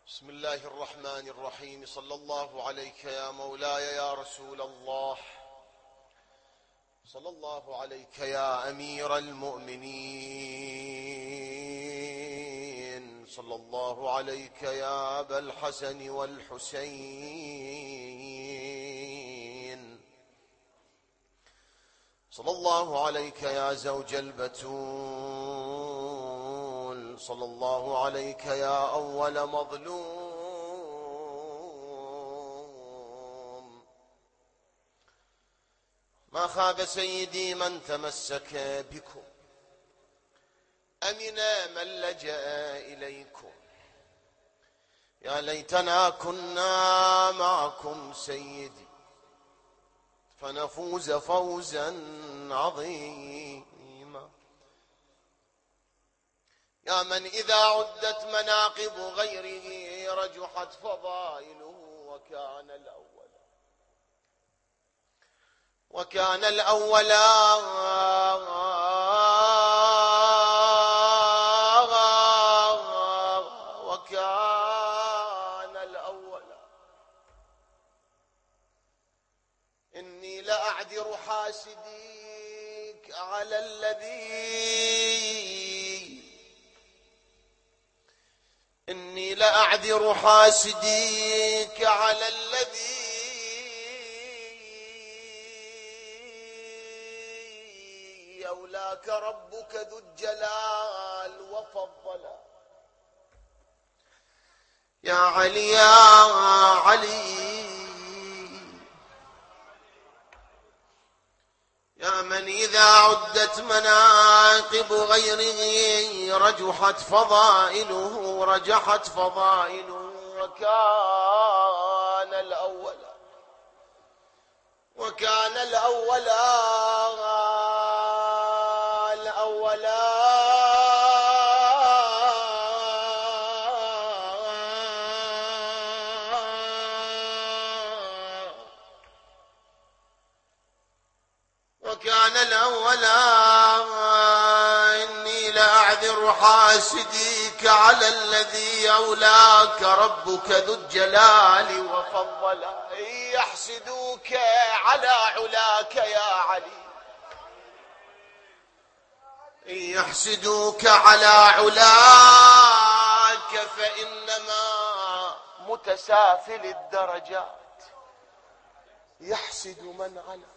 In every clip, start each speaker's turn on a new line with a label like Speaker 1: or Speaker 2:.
Speaker 1: بسم الله الرحمن الرحيم. صلى الله عليك يا مولاي يا رسول الله، صلى الله عليك يا أمير المؤمنين، صلى الله عليك يا أبا الحسن والحسين، صلى الله عليك يا زوج البتول، صلى الله عليك يا أول مظلوم. ما خاب سيدي من تمسك بكم، أمن من لجأ إليكم. يا ليتنا كنا معكم سيدي فنفوز فوزا عظيما. يا من إذا عدت مناقب غيره رجحت فضائله، وكان الأول إني لأعذر حاسديك على الذي يولاك ربك ذو الجلال وفضلا. يا علي يا علي، يا من إذا عدت مناقب غيره رجحت فضائله، وكان الأول إني لأعذر حاسديك على الذي يولاك ربك ذو الجلال وفضلا. يحسدوك على علاك يا علي، يحسدوك على علاك فإنما متسافل الدرجات يحسد من علا.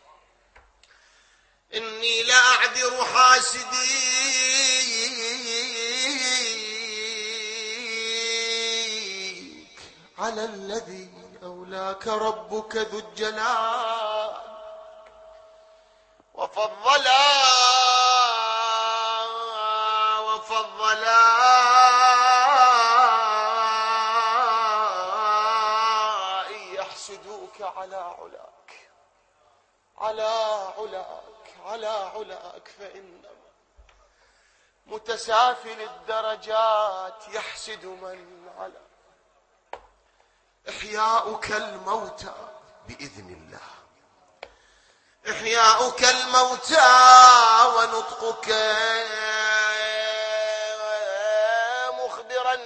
Speaker 1: إني لأعذر حاسديك على الذي أولاك ربك ذو الجلال وفضلا يحسدوك على علاك فإنما متسافل الدرجات يحسد من علا. إحياؤك الموتى بإذن الله، إحياؤك الموتى ونطقك مخبرا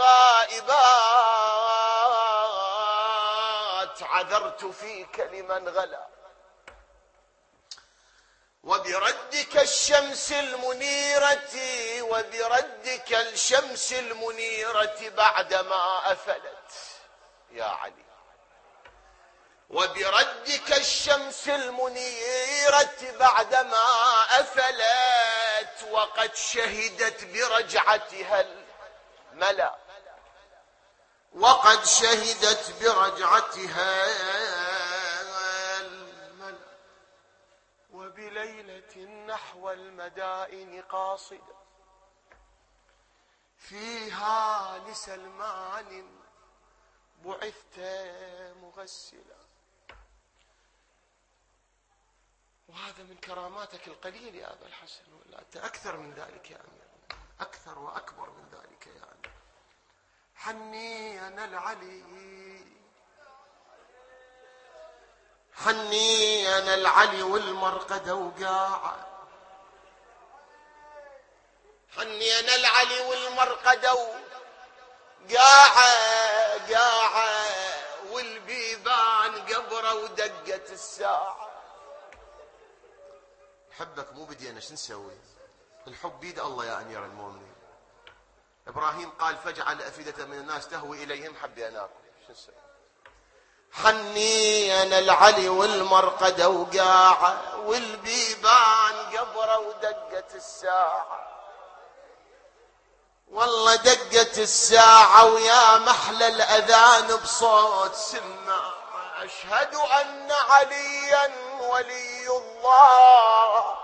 Speaker 1: بالغائبات. عذرت فيك لمن غلا، وبردك الشمس المنيرة بعدما أفلت يا علي، وبردك الشمس المنيرة بعدما أفلت، وقد شهدت برجعتها الملا، وبليلة نحو المدائن قاصدة فيها لسلمان بعثت مغسلا. وهذا من كراماتك القليل يا أبا الحسن، ولا أنت أكثر من ذلك يا أمير، أكثر وأكبر من ذلك يا أمير. حني أنا العلي والمرقدة وقاعة، حني أنا العلي والمرقدة قاعة والبيبان قبره ودقت الساعة. حبك مو بدينا، شو نسوي؟ الحب بيد الله يا أمير المؤمنين. إبراهيم قال فاجعل أفئدة من الناس تهوي إليهم، حبيناكم، شو نسوي؟ حني أنا العلي والمرقدة وقاعة والبيبان قبره ودقت الساعة. والله دقت الساعة ويا محلى الأذان بصوت سماعة، أشهد أن عليا ولي الله.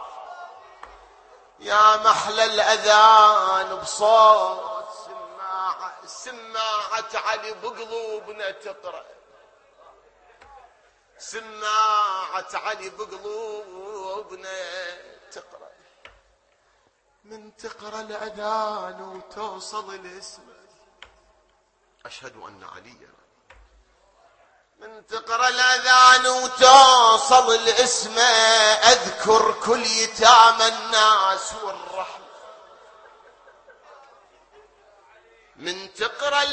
Speaker 1: يا محلى الأذان بصوت سماعة، سماعة علي بقلوبنا تقرأ، سماعة علي بقلوبنا تقرأ. من تقرأ الأذان وتوصل الاسم أشهد أن عليا، من تقرأ الأذان وتوصل الاسم أذكر كل يتامى الناس والرحمة. من تقرأ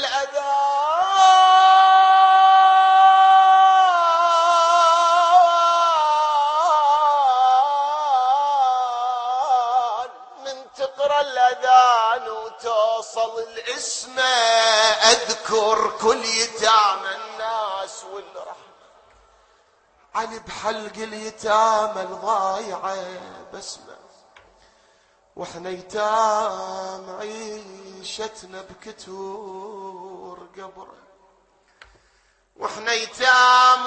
Speaker 1: الأذان وتوصل الاسم أذكر كل يتامى الناس والرحمة. علي بحلق اليتامى الضايعة بسمة، واحنا يتام عيشتنا بكتور قبره، واحنا يتام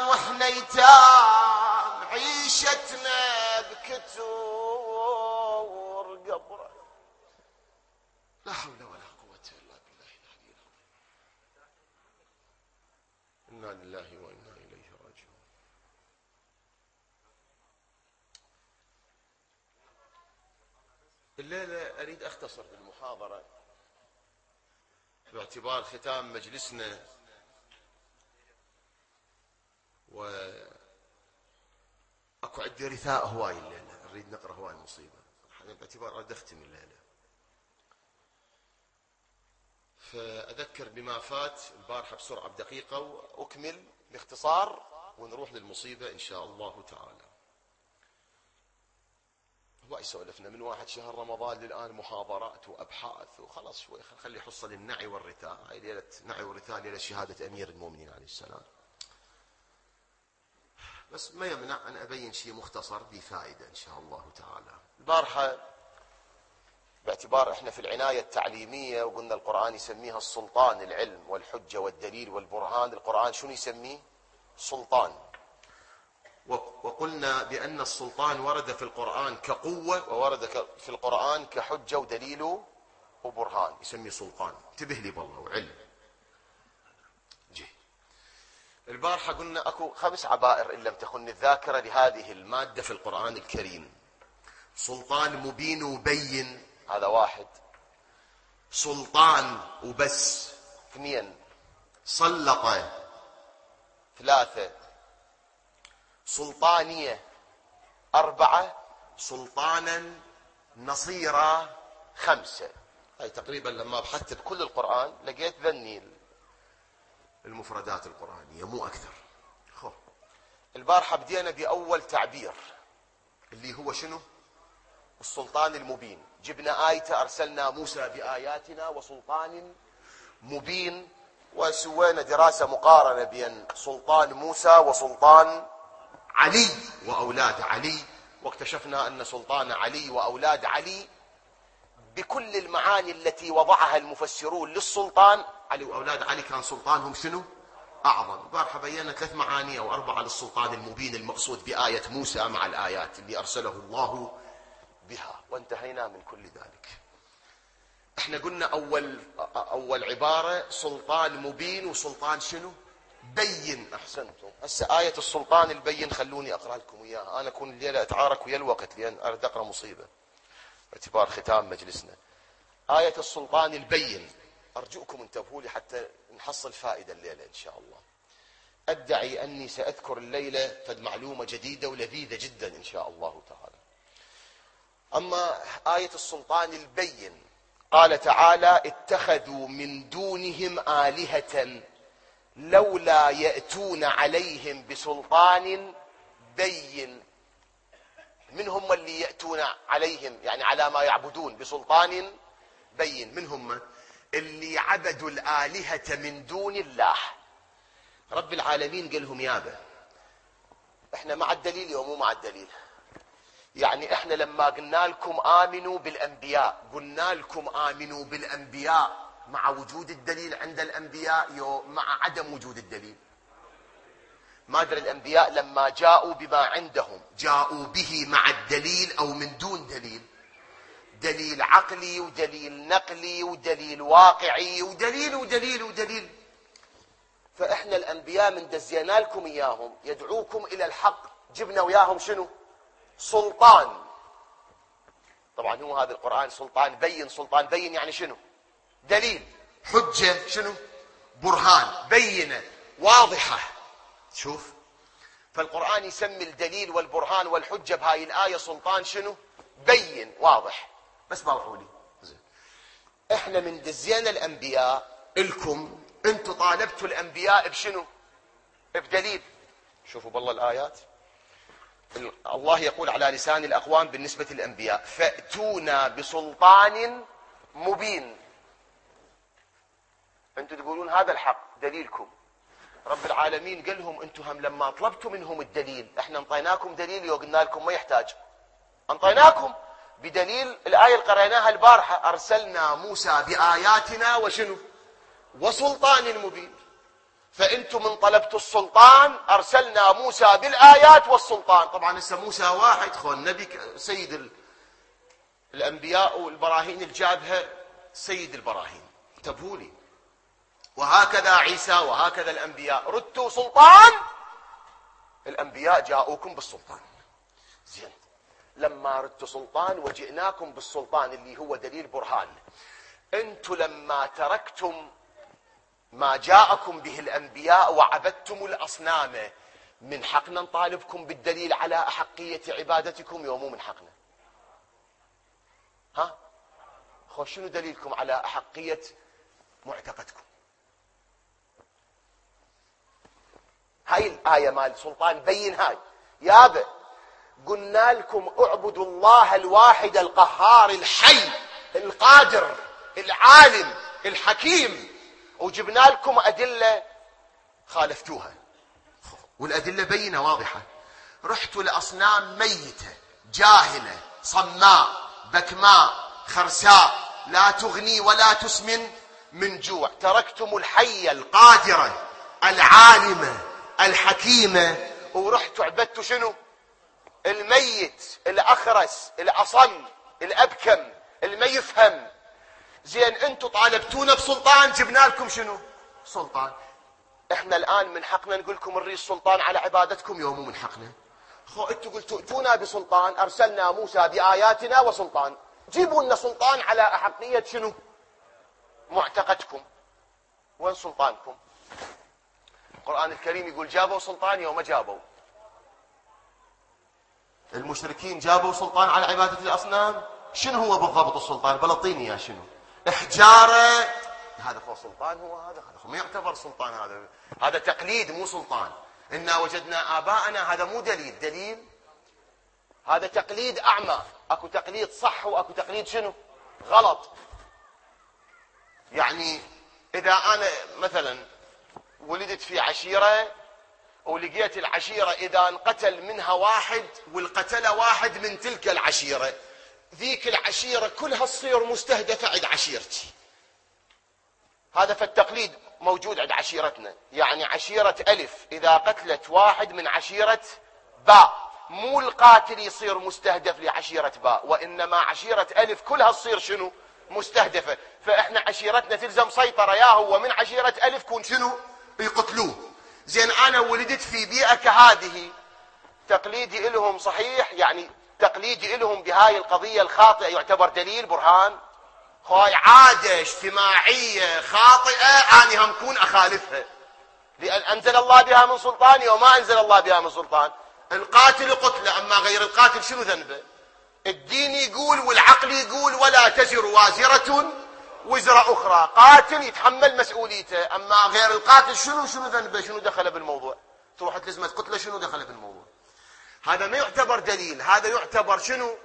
Speaker 1: عيشتنا بكتور قبره. لا حول ولا قوة إلا بالله العلي العظيم. إنا لله وإنا إليه راجعون. الليلة أريد أختصر بالمحاضرة باعتبار ختام مجلسنا، وأكو عندي رثاء هواي الليلة نريد نقرأ هواي مصيبة، باعتبار أريد أختم الليلة. فأذكر بما فات البارحة بسرعة بدقيقة وأكمل باختصار ونروح للمصيبة إن شاء الله تعالى. هو يسولفنا من واحد شهر رمضان للآن محاضرات وأبحاث وخلاص شوي خلي حصة للنعي والرثاء. هاي ليلة نعي والرثاء، ليلة شهادة أمير المؤمنين عليه السلام. بس ما يمنع أن أبين شيء مختصر بفائدة إن شاء الله تعالى. البارحة باعتبار احنا في العناية التعليمية وقلنا القرآن يسميها السلطان، العلم والحجة والدليل والبرهان. القرآن شنو يسميه؟ سلطان. وقلنا بأن السلطان ورد في القرآن كقوة وورد في القرآن كحجة ودليل وبرهان، يسميه سلطان. انتبه لي بالله وعلم. جي البارحة قلنا أكو 5 عبائر إن لم تخن الذاكرة لهذه المادة في القرآن الكريم. سلطان مبين وبين، هذا 1. سلطان وبس، 2. سلطة، 3. سلطانية، 4. سلطانا نصيرا، 5. هاي تقريبا لما بحثت بكل القرآن لقيت ذني المفردات القرآنية مو أكثر. البارحة بدينا بأول تعبير اللي هو شنو؟ السلطان المبين. جبنا آية أرسلنا موسى بآياتنا وسلطان مبين، وسوينا دراسة مقارنة بين سلطان موسى وسلطان علي وأولاد علي، واكتشفنا أن سلطان علي وأولاد علي بكل المعاني التي وضعها المفسرون للسلطان، علي وأولاد علي كان سلطانهم شنو؟ أعظم. البارحة بينا 3 معاني أو 4 للسلطان المبين المقصود بآية موسى مع الآيات اللي أرسله الله بها، وانتهينا من كل ذلك. احنا قلنا أول عبارة سلطان مبين وسلطان شنو؟ بين. أحسنتم. هسه آية السلطان البين خلوني أقرأ لكم إياها. أنا أكون الليلة أتعارك ويا الوقت لأن أريد أقرأ مصيبة باعتبار ختام مجلسنا. آية السلطان البين، أرجوكم انتبهوا لي حتى نحصل فائدة الليلة إن شاء الله. أدعي أني سأذكر الليلة فد معلومة جديدة ولذيذة جدا إن شاء الله تعالى. أما آية السلطان البين قال تعالى اتخذوا من دونهم آلهة لولا يأتون عليهم بسلطان بين. من هم اللي يأتون عليهم يعني على ما يعبدون بسلطان بين؟ من هم؟ اللي عبدوا الآلهة من دون الله. رب العالمين قال لهم يابا احنا مع الدليل ومو مع الدليل. يعني احنا لما قلنا لكم آمنوا بالأنبياء قلنا لكم آمنوا بالأنبياء مع وجود الدليل عند الأنبياء مع عدم وجود الدليل. ما أدري الأنبياء لما جاءوا بما عندهم جاءوا به مع الدليل أو من دون دليل؟ دليل عقلي ودليل نقلي ودليل واقعي ودليل ودليل ودليل. فإحنا الأنبياء من دزينا لكم إياهم يدعوكم إلى الحق جبنا وياهم شنو؟ سلطان. طبعا هو هذا القرآن سلطان بين. سلطان بين يعني شنو؟ دليل، حجة، شنو؟ برهان، بينة، واضحة. شوف، فالقرآن يسمي الدليل والبرهان والحجة بهاي الآية سلطان شنو؟ بين، واضح. بس باوعوا لي زين. احنا من دزينا الأنبياء إلكم انتم طالبتوا الأنبياء بشنو؟ بدليل. شوفوا بالله الآيات. الله يقول على لسان الأقوام بالنسبة للأنبياء فأتونا بسلطان مبين. انتم تقولون هذا الحق دليلكم. رب العالمين قال لهم انتم هم لما طلبتوا منهم الدليل احنا انطيناكم دليل وقلنا لكم ما يحتاج. انطيناكم بدليل الآية اللي قرأناها البارحة أرسلنا موسى بآياتنا وشنو؟ وسلطان مبين. فانتم من طلبتوا السلطان ارسلنا موسى بالآيات والسلطان. طبعا هسه موسى واحد خو النبي سيد الأنبياء والبراهين اللي جابها سيد البراهين. انتبهوا لي. وهكذا عيسى وهكذا الأنبياء ردتوا سلطان الأنبياء جاءوكم بالسلطان. زين، لما ردتوا سلطان وجئناكم بالسلطان اللي هو دليل برهان. انتم لما تركتم ما جاءكم به الأنبياء وعبدتم الأصنام من حقنا نطالبكم بالدليل على أحقية عبادتكم يومو من حقنا؟ ها؟ شنو دليلكم على أحقية معتقدكم؟ هاي الآية مال سلطان بين. هاي يابا قلنا لكم اعبدوا الله الواحد القهار الحي القادر العالم الحكيم وجبنا لكم أدلة خالفتوها والأدلة بينة واضحة. رحتوا لأصنام ميتة جاهلة صماء بكماء خرساء لا تغني ولا تسمن من جوع. تركتم الحية القادرة العالمة الحكيمة ورحتوا عبدتوا شنو؟ الميت الأخرس الأصم الأبكم الما يفهم. زين، انتم طالبتونا بسلطان جبنا لكم شنو؟ سلطان. احنا الآن من حقنا نقول لكم نريد سلطان على عبادتكم يومو من حقنا. انتم قلتوا ائتونا بسلطان أرسلنا موسى بآياتنا وسلطان. جيبوا لنا سلطان على أحقية شنو؟ معتقدكم. وين سلطانكم؟ القرآن الكريم يقول جابوا سلطان يوم جابوا. المشركين جابوا سلطان على عبادة الأصنام. شنو هو بالضبط السلطان؟ بلطيني يا شنو؟ حجارة. هذا هو سلطان؟ هو هذا ما يعتبر سلطان. هذا تقليد مو سلطان. إنا وجدنا آباءنا هذا مو دليل. هذا تقليد أعمى. أكو تقليد صح وأكو تقليد شنو؟ غلط. يعني إذا أنا مثلا ولدت في عشيرة ولقيت العشيرة إذا انقتل منها واحد والقتل واحد من تلك العشيرة ذيك العشيرة كلها تصير مستهدفة عند عشيرتي. هذا فالتقليد موجود عند عشيرتنا. يعني عشيرة ألف إذا قتلت واحد من عشيرة باء مو القاتل يصير مستهدف لعشيرة باء وإنما عشيرة ألف كلها تصير شنو؟ مستهدفة. فإحنا عشيرتنا تلزم سيطرة يا هو من عشيرة ألف كون شنو؟ يقتلوه. زين، أنا ولدت في بيئة كهذه تقليدي إلهم صحيح؟ يعني تقليدي إلهم بهاي القضية الخاطئة يعتبر دليل برهان؟ هاي عادة اجتماعية خاطئة أنا هم كون أخالفها لأن أنزل الله بها من سلطان وما أنزل الله بها من سلطان. القاتل قتله أما غير القاتل شنو ذنبه؟ الدين يقول والعقل يقول ولا تزر وازرة وزر أخرى، قاتل يتحمل مسؤوليته، أما غير القاتل شنو ذنبه؟ شنو دخل بالموضوع؟ تروح تلزمه قتله، شنو دخل بالموضوع؟ هذا ما يعتبر دليل، هذا يعتبر شنو؟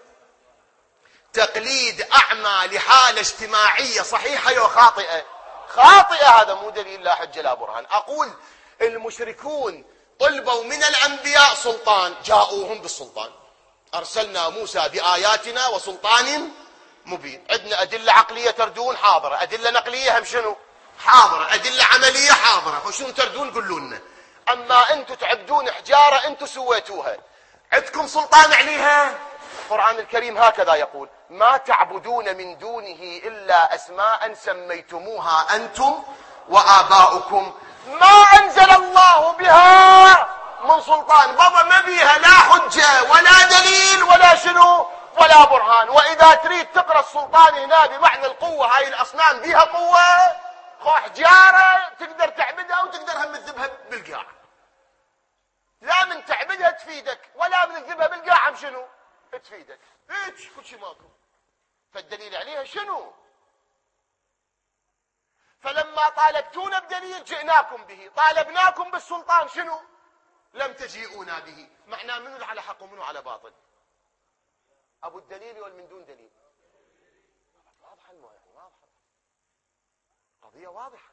Speaker 1: تقليد أعمى لحالة اجتماعية صحيحة وخاطئة. خاطئة، هذا مو دليل، لا حجة لا برهان. أقول المشركون طلبوا من الأنبياء سلطان، جاءوهم بالسلطان، أرسلنا موسى بآياتنا وسلطان مبين. عندنا أدلة عقلية تردون حاضرة، أدلة نقلية هم شنو حاضرة، أدلة عملية حاضرة، وشنو تردون قولوا لنا. أما أنتم تعبدون حجارة أنتم سويتوها، عندكم سلطان عليها؟ القرآن الكريم هكذا يقول: ما تعبدون من دونه إلا أسماء سميتموها أنتم وآباؤكم ما أنزل الله بها من سلطان. بابا ما بيها لا حجة ولا دليل ولا شنو ولا برهان. وإذا تريد تقرأ السلطان هنا بمعنى القوة، هاي الأصنام بيها قوة؟ خو حجارة تقدر تعبدها وتقدر هم تذبها بالقاع، لا من تعبدها تفيدك ولا من تذبها بالقاع هم شنو تفيدك. هيك كل شيء ماكو، فالدليل عليها شنو؟ فلما طالبتونا بدليل جئناكم به، طالبناكم بالسلطان شنو؟ لم تجيئونا به. معناه منو على حق ومنو على باطل؟ ابو الدليل ولا من دون دليل؟ واضحه الموضوع، واضحه قضيه واضحه.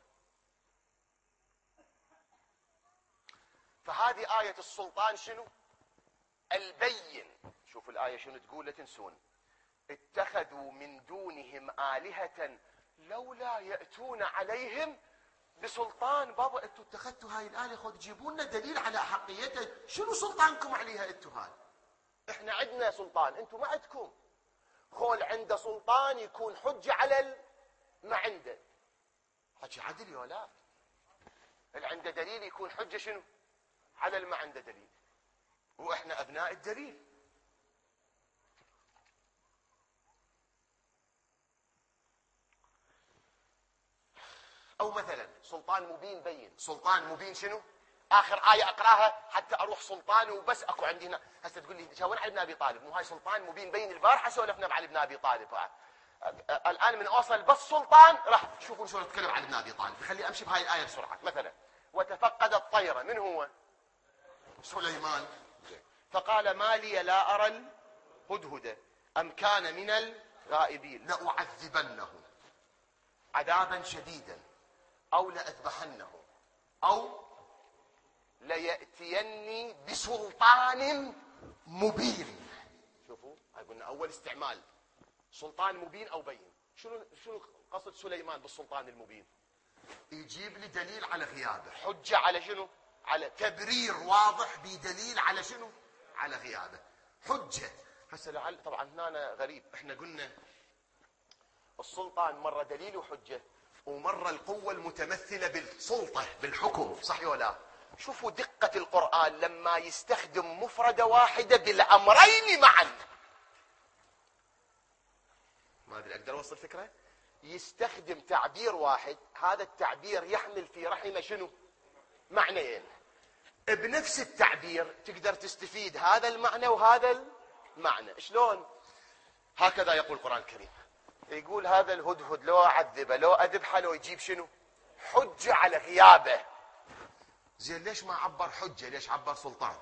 Speaker 1: فهذه آية السلطان شنو؟ البين. شوفوا الآية شنو تقول، لا تنسون: اتخذوا من دونهم آلهة لولا يأتون عليهم بسلطان. بابا انتوا اتخذتوا هاي الآلهة، خذ جيبوا لنا دليل على حقيتها، شنو سلطانكم عليها انتوا؟ هاي احنا عندنا سلطان، انتوا ما عندكم. خول عنده سلطان يكون حجة على ما عنده. حكي عدل ولا؟ اللي عنده دليل يكون حجة شنو على اللي ما عنده دليل، واحنا ابناء الدليل. او مثلا سلطان مبين بين. سلطان مبين شنو؟ اخر آية اقراها حتى اروح سلطان وبس. اكو عندي هنا هسه تقول لي شاور علي ابن ابي طالب، مو هاي سلطان مبين بين؟ البارحه سولفنا على ابن ابي طالب. الان من اوصل بس سلطان راح تشوفون شلون نتكلم عن ابن ابي طالب. خلي امشي بهاي الايه بسرعه. مثلا: وتفقد الطير. من هو؟ سليمان. فقال: ما لي لا ارى الهدهد ام كان من الغائبين لاعذبنه عذابا شديدا او لاذبحنه او لياتيني بسلطان مبين. شوفوا هاي قلنا اول استعمال، سلطان مبين او بين. شنو قصد سليمان بالسلطان المبين؟ يجيب لي دليل على غيابه، حجه على شنو؟ على تبرير واضح بدليل على شنو؟ على غيابه، حجه. هسه لعل طبعا هنا غريب، احنا قلنا السلطان مره دليل وحجه، ومره القوه المتمثله بالسلطه بالحكم، صح ولا؟ شوفوا دقه القران لما يستخدم مفرده واحده بالامرين معا. ما ادري اقدر اوصل فكره؟ يستخدم تعبير واحد، هذا التعبير يحمل في رحمه شنو؟ معنيين. بنفس التعبير تقدر تستفيد هذا المعنى وهذا المعنى. شلون؟ هكذا يقول القرآن الكريم، يقول هذا الهدهد لو أعذبه لو أذبحه لو يجيب شنو؟ حجة على غيابه. زين ليش ما عبر حجة؟ ليش عبر سلطان؟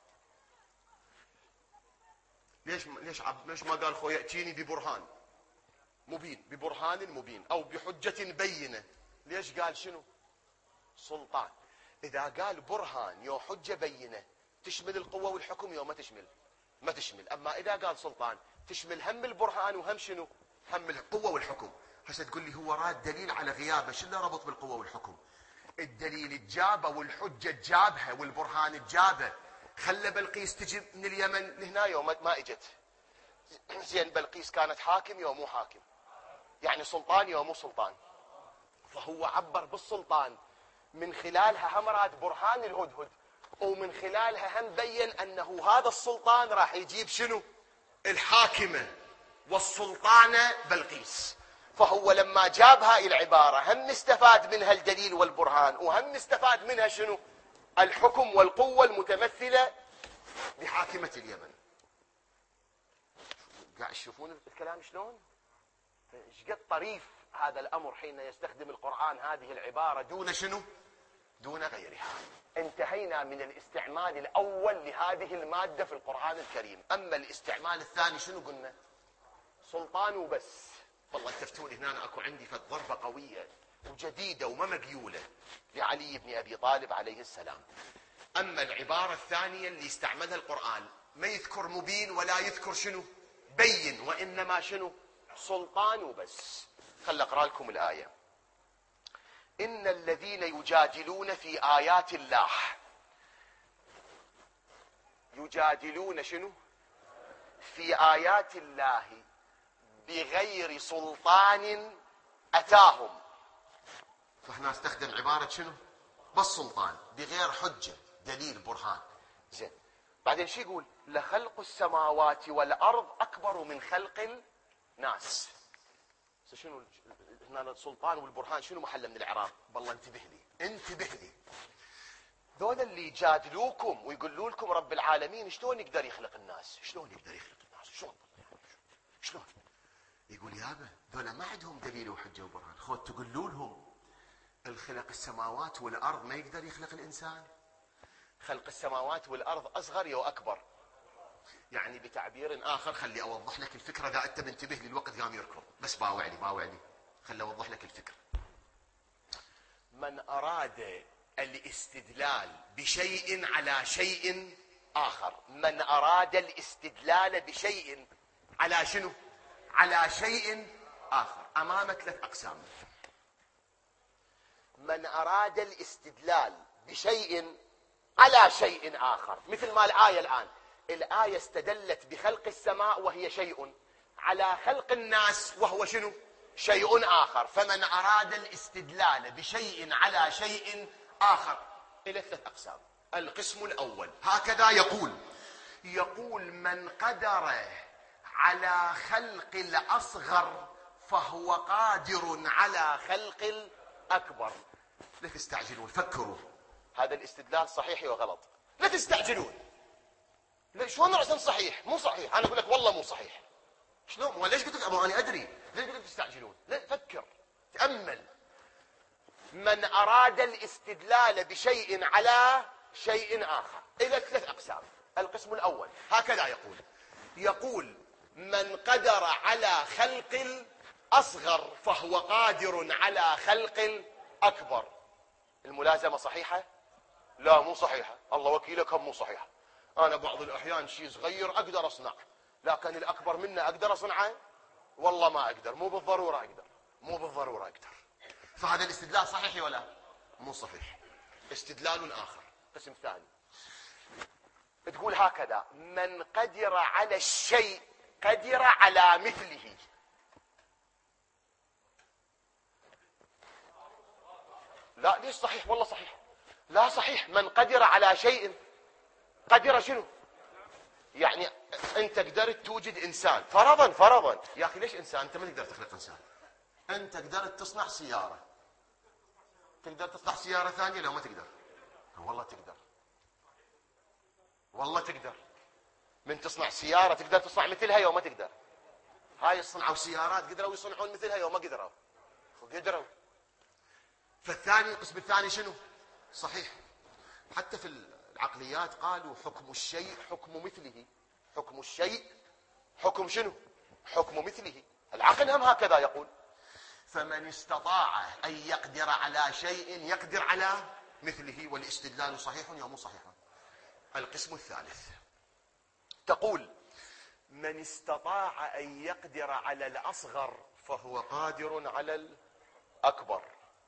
Speaker 1: ليش ما قال خو يأتيني ببرهان مبين، ببرهان مبين أو بحجة بينة؟ ليش قال شنو؟ سلطان. إذا قال برهان يو حجة بينة تشمل القوة والحكم يو ما تشمل؟ ما تشمل. أما إذا قال سلطان تشمل هم البرهان وهم شنو؟ هم القوة والحكم. هسه تقول لي هو راد دليل على غيابه، شو اللي ربط بالقوة والحكم؟ الدليل الجابه والحجة الجابها والبرهان الجابه. خلى بلقيس تجي من اليمن لهنا يوم ما اجت. زين بلقيس كانت حاكم يوم مو حاكم، يعني سلطان يوم مو سلطان. فهو عبر بالسلطان، من خلالها هم راد برهان الهدهد، ومن خلالها هم بين انه هذا السلطان راح يجيب شنو؟ الحاكمة والسلطانة بلقيس. فهو لما جاب هاي العبارة هم استفاد منها الدليل والبرهان، وهم استفاد منها شنو؟ الحكم والقوة المتمثلة بحاكمة اليمن. قاعد تشوفون الكلام شلون؟ ايش قد طريف هذا الأمر حين يستخدم القرآن هذه العبارة دون شنو؟ دون غيرها. انتهينا من الاستعمال الأول لهذه المادة في القرآن الكريم. أما الاستعمال الثاني شنو قلنا؟ سلطان وبس. والله تفتوني هنا أكو عندي ضربة قوية وجديدة وما مقيولة لعلي بن أبي طالب عليه السلام. أما العبارة الثانية اللي استعملها القرآن ما يذكر مبين ولا يذكر شنو؟ بين، وإنما شنو؟ سلطان وبس. خل أقرأ لكم الآية. إن الذين يجادلون في آيات الله، يجادلون شنو؟ في آيات الله بغير سلطان أتاهم. فاحنا نستخدم عبارة شنو؟ بس سلطان، بغير حجة دليل برهان. زين، بعدين شو يقول؟ لخلق السماوات والأرض أكبر من خلق الناس. شنو هنا السلطان والبرهان شنو محله من الإعراب؟ بالله انتبه لي انتبه لي. ذول اللي يجادلوكم ويقولوا لكم رب العالمين شلون يقدر يخلق الناس؟ شلون يقدر يخلق الناس؟ شلون؟ شلون؟ يقول يابا ذولا ما عندهم دليل وحجة وبرهان. خذ تقولوا لهم الخلق السماوات والأرض ما يقدر يخلق الإنسان. خلق السماوات والأرض أصغر يو أكبر؟ يعني بتعبير آخر، خلي أوضح لك الفكرة إذا أنت منتبه لي الوقت قام يركض، بس باوع لي خلي أوضح لك الفكرة. من أراد الاستدلال بشيء على شيء آخر، من أراد الاستدلال بشيء على شنو؟ على شيء آخر. أمامك 3 أقسام. من أراد الاستدلال بشيء على شيء آخر، مثل ما الآية الآن. الآية استدلت بخلق السماء وهي شيء، على خلق الناس وهو شنو؟ شيء آخر. فمن أراد الاستدلال بشيء على شيء آخر إلى 3 أقسام. القسم الأول هكذا يقول من قدر على خلق الأصغر فهو قادر على خلق الأكبر. لا تستعجلون، فكروا هذا الاستدلال صحيح وغلط. لا تستعجلون. شلون رأسا صحيح؟ مو صحيح. أنا أقول لك والله مو صحيح. شلون؟ ليش قلت لك؟ أنا أدري. ليش قلت لك تستعجلون؟ لا، فكر، تأمل. من أراد الاستدلال بشيء على شيء آخر إلى 3 أقسام. القسم الأول هكذا يقول من قدر على خلق الأصغر فهو قادر على خلق الأكبر. الملازمة صحيحة؟ لا مو صحيحة. الله وكيلك هم مو صحيحة. أنا بعض الأحيان شيء صغير أقدر أصنع، لكن الأكبر منه أقدر أصنعه؟ والله ما أقدر. مو بالضرورة أقدر. فهذا الاستدلال صحيح ولا مو صحيح؟ استدلال آخر، قسم ثاني، تقول هكذا: من قدر على الشيء قدر على مثله. لا ليش صحيح؟ والله صحيح. لا صحيح. من قدر على شيء قدر شنو؟ يعني انت قدرت توجد انسان فرضا. يا اخي ليش انسان؟ انت ما تقدر تخلق انسان. انت قدرت تصنع سيارة. تقدر تصنع سيارة ثانية؟ لو ما تقدر. والله تقدر. من تصنع سيارة تقدر تصنع مثلها يوم ما تقدر. هاي صنعوا سيارات قدروا يصنعون مثلها يوم ما قدروا. فالثاني، القسم الثاني شنو؟ صحيح. حتى في العقليات قالوا حكم الشيء حكم مثله. حكم الشيء حكم شنو؟ حكم مثله. العقل هم هكذا يقول. فمن استطاع أن يقدر على شيء يقدر على مثله، والاستدلال صحيح أو مو صحيح. القسم الثالث تقول: من استطاع أن يقدر على الأصغر فهو قادر على الأكبر.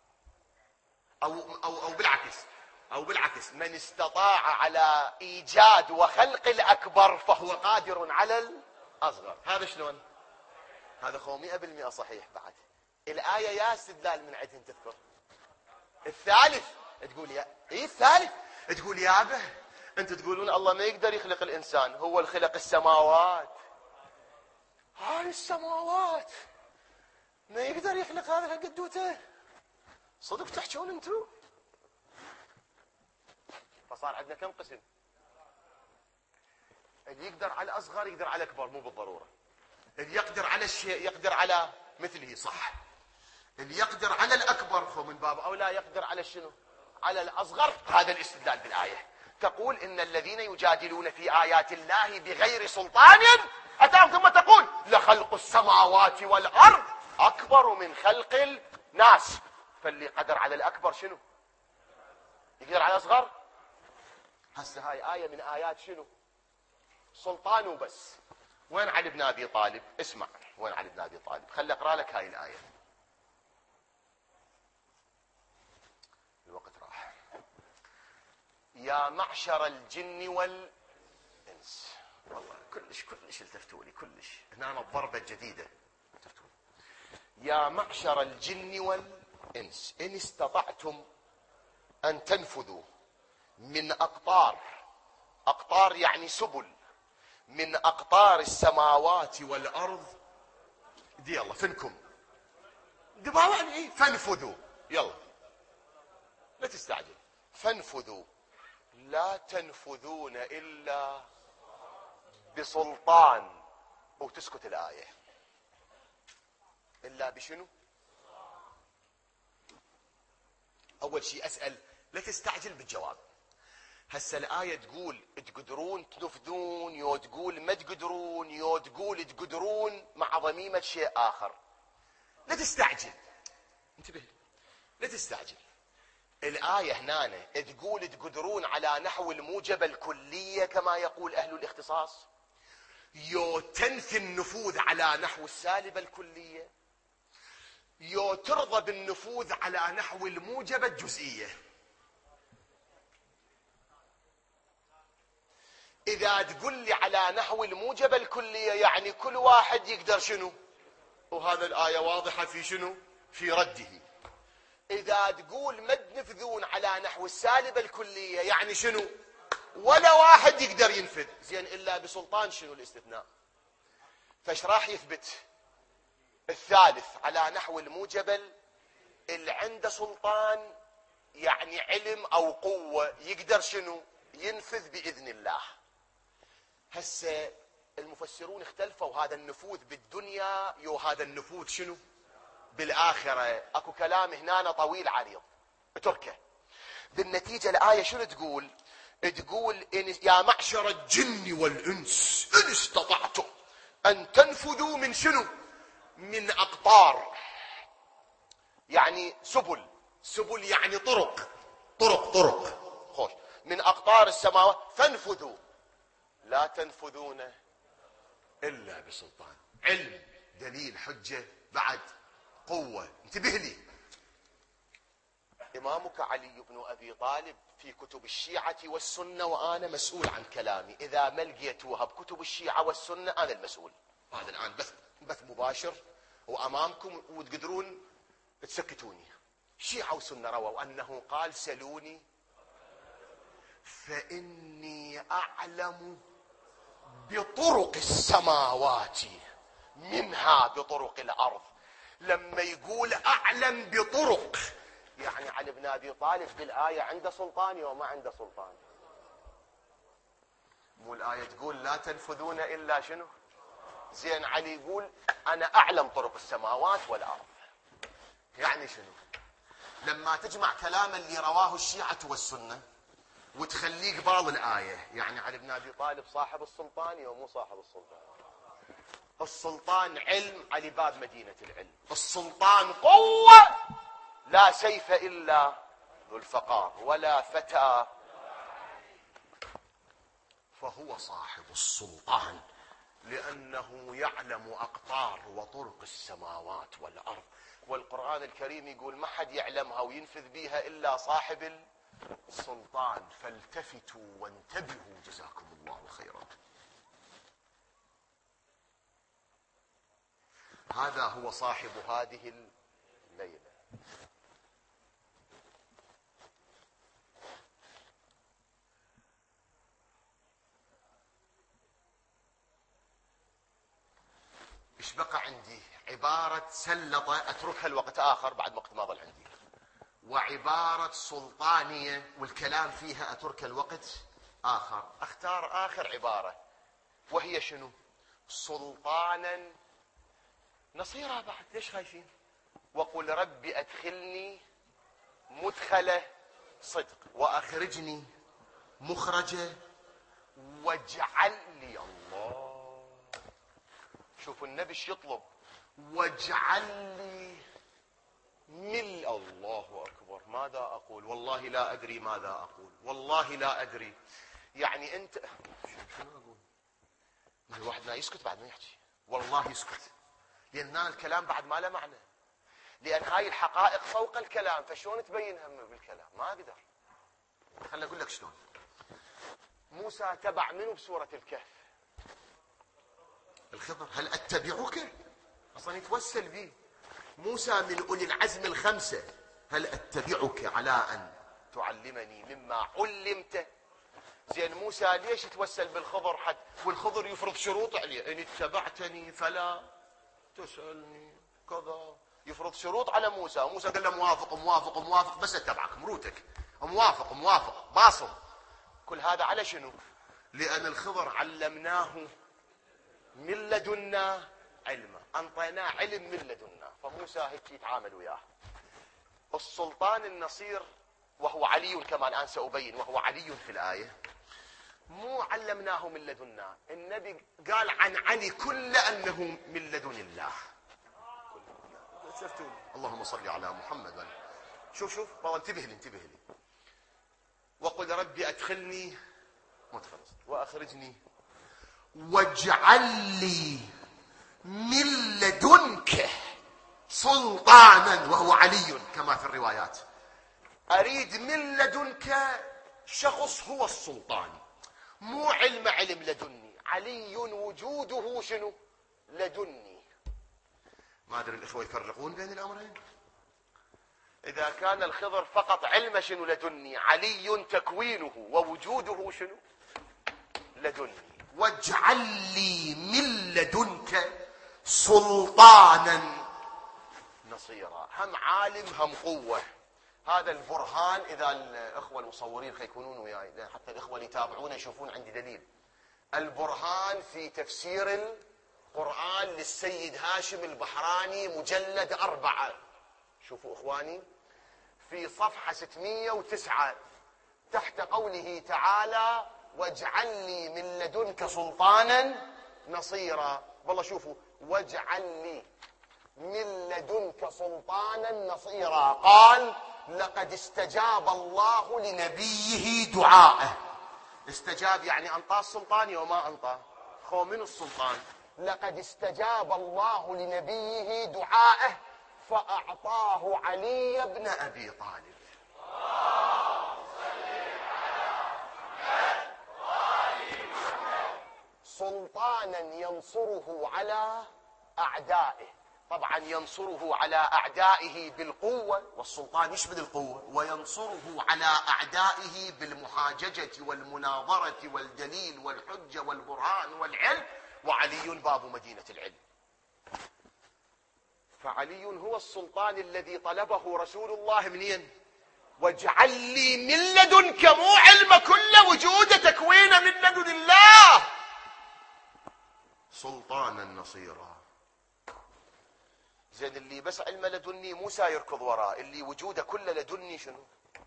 Speaker 1: أو بالعكس من استطاع على إيجاد وخلق الأكبر فهو قادر على الأصغر. هذا شلون؟ هذا 100% صحيح. بعد الآية يا استدلال من عندهم تذكر. الثالث تقول الثالث تقول يابا أنت تقولون الله ما يقدر يخلق الإنسان، هو الخلق السماوات. هاي السماوات ما يقدر يخلق هذا القدوته. صدق تحجون انتو؟ فصار عندنا كم قسم؟ اللي يقدر على الأصغر يقدر على الأكبر، مو بالضرورة. اللي يقدر على الشيء يقدر على مثله، صح. اللي يقدر على الأكبر فمن باب أولى يقدر على شنو؟ على الأصغر. هذا الاستدلال بالآية. تقول إن الذين يجادلون في آيات الله بغير سلطان أتاهم، ثم تقول لخلق السماوات والأرض أكبر من خلق الناس. فاللي قدر على الأكبر شنو؟ يقدر على الأصغر. هسه هاي آية من آيات شنو؟ سلطان وبس. وين علي بن أبي طالب؟ اسمع، وين علي بن أبي طالب؟ خلي أقرأ لك هاي الآية. الوقت راح. يا معشر الجن والإنس. والله كلش التفتوا لي، كلش هنا أنا الضربة الجديدة. التفتوا لي. يا معشر الجن والإنس إن استطعتم أن تنفذوا من أقطار يعني سبل، من أقطار السماوات والأرض. دي يلا فنكم دباوة يعني إيه؟ فانفذوا. يلا لا تستعجل. فانفذوا لا تنفذون إلا بسلطان. وتسكت الآية. إلا بشنو؟ أول شيء أسأل، لا تستعجل بالجواب. هسه الآية تقول تقدرون تنفذون، يو تقول ما تقدرون، يو تقول تقدرون مع ضميمة شيء آخر. لا تستعجل، انتبه، لا تستعجل. الآية هنا تقول تقدرون على نحو الموجبة الكلية كما يقول أهل الاختصاص، يو تنفي النفوذ على نحو السالبة الكلية، يو ترضى بالنفوذ على نحو الموجبة الجزئية. إذا تقول لي على نحو الموجبة الكلية يعني كل واحد يقدر شنو؟ وهذا الآية واضحة في شنو؟ في رده. إذا تقول ما تنفذون على نحو السالبة الكلية يعني شنو؟ ولا واحد يقدر ينفذ. زين إلا بسلطان شنو الاستثناء؟ فايش راح يثبت؟ الثالث على نحو الموجبة اللي عنده سلطان يعني علم أو قوة يقدر شنو؟ ينفذ بإذن الله. هسه المفسرون اختلفوا، هذا النفوذ بالدنيا يو هذا النفوذ شنو؟ بالآخرة. اكو كلام هنا طويل عريض اتركه. بالنتيجة الآية شنو تقول؟ تقول إن يا معشر الجن والإنس إن استطعتم أن تنفذوا من شنو؟ من أقطار يعني سبل يعني طرق خوش، من أقطار السماوات فانفذوا لا تنفذون إلا بسلطان. علم، دليل، حجة، بعد قوة. انتبه لي. إمامك علي بن أبي طالب في كتب الشيعة والسنة، وأنا مسؤول عن كلامي. إذا ما لقيتوها بكتب الشيعة والسنة أنا المسؤول. هذا الآن بث مباشر وأمامكم وتقدرون تسكتوني. شيعة وسنة رووا أنه قال سلوني فإني أعلم بطرق السماوات منها بطرق الأرض. لما يقول أعلم بطرق يعني علي بن أبي طالب بالآية عنده سلطان وما عنده سلطان. مو الآية تقول لا تنفذون إلا شنو؟ زين علي يقول أنا أعلم طرق السماوات والأرض. يعني شنو؟ لما تجمع كلام اللي رواه الشيعة والسنة وتخليه قبال الآية، يعني علي بن أبي طالب صاحب السلطان ومو صاحب السلطان. السلطان علم على باب مدينة العلم، السلطان قوة لا سيف إلا ذو الفقار ولا فتى، فهو صاحب السلطان لأنه يعلم أقطار وطرق السماوات والأرض. والقرآن الكريم يقول ما حد يعلمها وينفذ بها إلا صاحب السلطان. فالتفتوا وانتبهوا جزاكم الله خيرا. هذا هو صاحب هذه الليلة. ايش بقى عندي؟ عبارة سلطة اتركها الوقت آخر بعد وقت ما ظل عندي، وعبارة سلطانية والكلام فيها اتركها الوقت آخر. اختار آخر عبارة وهي شنو؟ سلطانا نصيرا. بعد ليش خايفين؟ وقل رب أدخلني مدخل صدق وأخرجني مخرج واجعل لي. الله، شوفوا النبي ايش يطلب، واجعل لي مل. الله أكبر. ماذا أقول؟ والله لا أدري ماذا أقول، والله لا أدري. يعني أنت شنو أقول؟ الواحد ما يسكت بعد ما يحكي، والله يسكت، لأن الكلام بعد ما له معنى، لأن هاي الحقائق فوق الكلام، فشلون تبينها بالكلام؟ ما أقدر. خلنا أقول لك شلون. موسى تبع منه بسورة الكهف؟ الخضر. هل أتبعك؟ أصلا يتوسل به. موسى من أولي العزم الخمسة. هل أتبعك على أن تعلمني مما علمت؟ زين موسى ليش يتوسل بالخضر حد والخضر يفرض شروط عليه؟ إن اتبعتني فلا تسألني كذا، يفرض شروط على موسى. وموسى قال له موافق موافق موافق، بس اتبعك مروتك، موافق موافق باصم. كل هذا على شنو؟ لأن الخضر علمناه من لدنا علما، أنطيناه علم من لدنا، فموسى هيك يتعامل وياه. السلطان النصير وهو علي، كما الآن سأبين، وهو علي في الآية، مو علمناه من لدنا. النبي قال عن علي كل أنه من لدن الله. اللهم صل على محمد. شوف والله انتبه لي. وقل ربي أدخلني مدخل وأخرجني واجعل لي من لدنك سلطانا، وهو علي كما في الروايات. أريد من لدنك شخص هو السلطان، مو علم لدني. علي وجوده شنو؟ لدني. ما أدري الإخوة يفرقون بين الأمرين. إذا كان الخضر فقط علم شنو لدني، علي تكوينه ووجوده شنو؟ لدني. واجعل لي من لدنك سلطانا نصيرا. هم عالم هم قوة. هذا البرهان، إذا الإخوة المصورين يكونون وياي، حتى الإخوة اللي يتابعون يشوفون عندي دليل. البرهان في تفسير القرآن للسيد هاشم البحراني مجلد 4. شوفوا إخواني في صفحة 609 تحت قوله تعالى واجعل لي من لدنك سلطانا نصيرا. والله شوفوا، واجعل لي من لدنك سلطانا نصيرا. قال لقد استجاب الله لنبيه دعاءه. استجاب يعني أنطاه السلطان وما أنطاه. خو من السلطان. لقد استجاب الله لنبيه دعاءه فأعطاه علي بن أبي طالب. سلطانا ينصره على أعدائه. طبعا ينصره على أعدائه بالقوة، والسلطان يشمل القوة، وينصره على أعدائه بالمحاججة والمناظرة والدليل والحجة والبرهان والعلم. وعلي باب مدينة العلم. فعلي هو السلطان الذي طلبه رسول الله منين؟ واجعل لي من لدنك، مو علم كل وجود تكوين من لدن الله، سلطانا نصيرا. زين اللي بس علم لدني موسى يركض وراه، اللي وجوده كله لدني شنو؟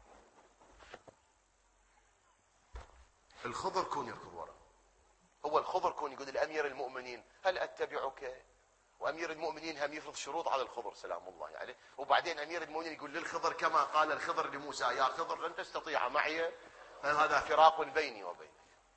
Speaker 1: الخضر كون يركض وراه. هو الخضر كون يقول الأمير المؤمنين هل أتبعك، وأمير المؤمنين هم يفرض شروط على الخضر سلام الله عليه. وبعدين أمير المؤمنين يقول للخضر كما قال الخضر لموسى يا خضر لن تستطيع معي، هذا فراق بيني وبينك.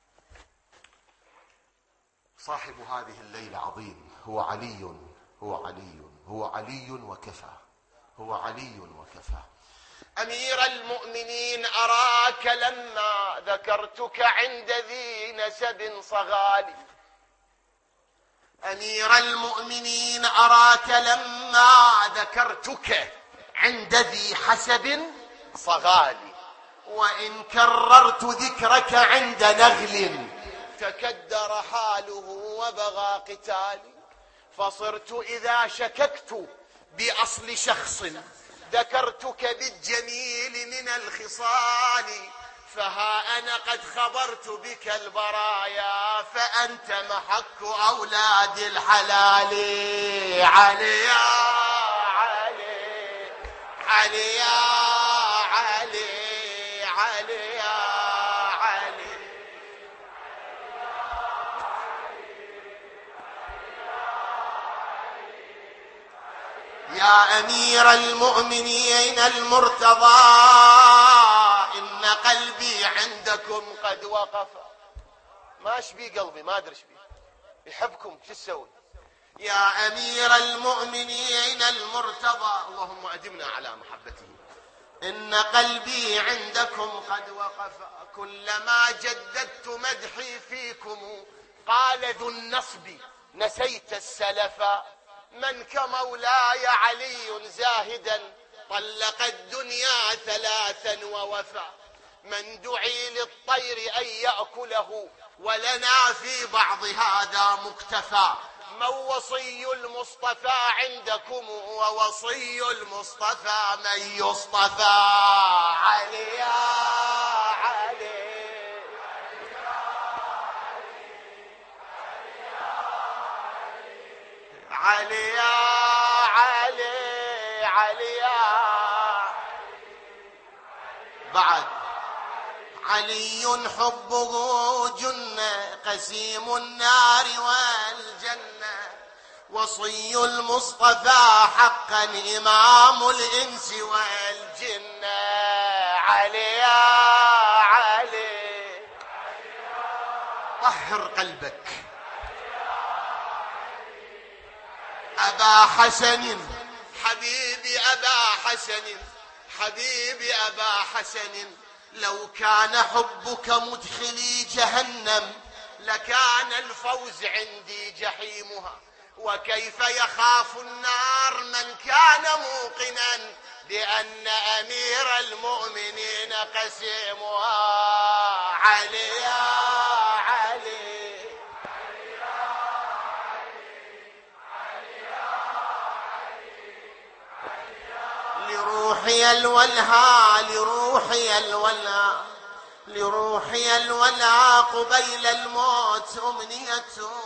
Speaker 1: صاحب هذه الليلة عظيم، هو علي، هو علي، هو علي وكفى، هو علي وكفى. أمير المؤمنين أراك لما ذكرتك عند ذي نسب صغالي. أمير المؤمنين أراك لما ذكرتك عند ذي حسب صغالي، وإن كررت ذكرك عند نغل تكدر حاله وبغى قتالي. فصرت إذا شككت بأصل شخص ذكرتك بالجميل من الخصال، فها أنا قد خبرت بك البرايا فأنت محك أولاد الحلال. علي يا علي علي يا علي، علي يا علي. يا أمير المؤمنين المرتضى، إن قلبي عندكم قد وقف. ما اشبي قلبي، ما ادري اشبي، يحبكم، شو تسوي؟ يا أمير المؤمنين المرتضى، اللهم أدمنا على محبته. إن قلبي عندكم قد وقف، كلما جددت مدحي فيكم قال ذو النصب نسيت السلف. من كمولاي علي زاهدا طلق الدنيا ثلاثا ووفى. من دعي للطير أن يأكله ولنا في بعض هذا مكتفى. من وصي المصطفى عندكم ووصي المصطفى من يصطفى. علي يا علي، علي يا علي، علي يا بعد. علي حبه جنة قسيم النار والجنة. وصي المصطفى حقا إمام الإنس والجنة. علي يا علي، طهر قلبك. أبا حسن حبيبي، أبا حسن حبيبي، أبا حسن، لو كان حبك مدخلي جهنم لكان الفوز عندي جحيمها. وكيف يخاف النار من كان موقنا بأن أمير المؤمنين قسيمها. علي يا علي، لروحي الولها، لروحي الولها، لروحي الولها قبيل الموت أمنية.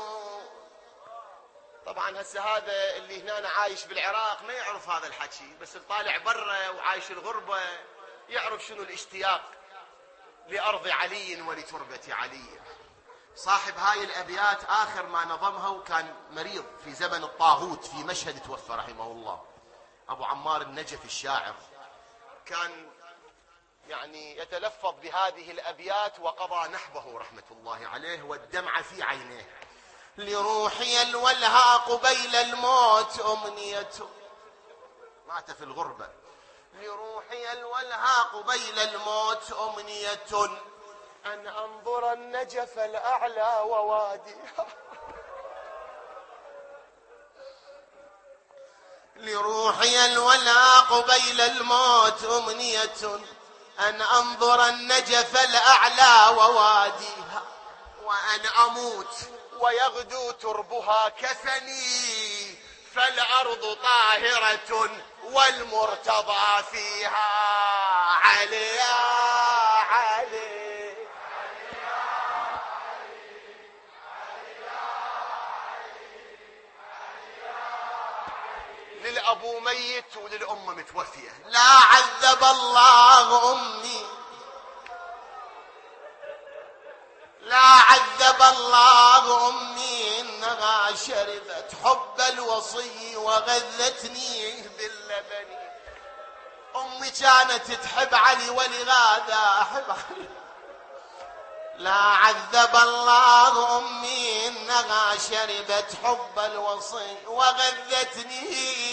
Speaker 1: طبعا هسه هذا اللي هنا عايش بالعراق ما يعرف هذا الحكي، بس اللي طالع برا وعايش الغربة يعرف شنو الاشتياق لأرض علي ولتربة علي. صاحب هاي الأبيات آخر ما نظمها وكان مريض في زمن الطاغوت في مشهد، توفى رحمه الله، أبو عمار النجف الشاعر، كان يعني يتلفظ بهذه الأبيات وقضى نحبه رحمة الله عليه والدمع في عينيه. لروحي الولها قبيل الموت أمنية، مات في الغربة. لروحي الولها قبيل الموت أمنية أن أنظر النجف الأعلى ووادي. لروحي الولى قبيل الموت أمنية أن أنظر النجف الأعلى وواديها. وأن أموت ويغدو تربها كفني، فالأرض طاهرة والمرتضى فيها. علي يا علي، للأبو ميت وللأم متوفية. لا عذب الله أمي، لا عذب الله أمي إنها شربت حب الوصي وغذتني باللبن. أمي كانت تحب علي ولهذا أحب علي. لا عذب الله أمي إنها شربت حب الوصي وغذتني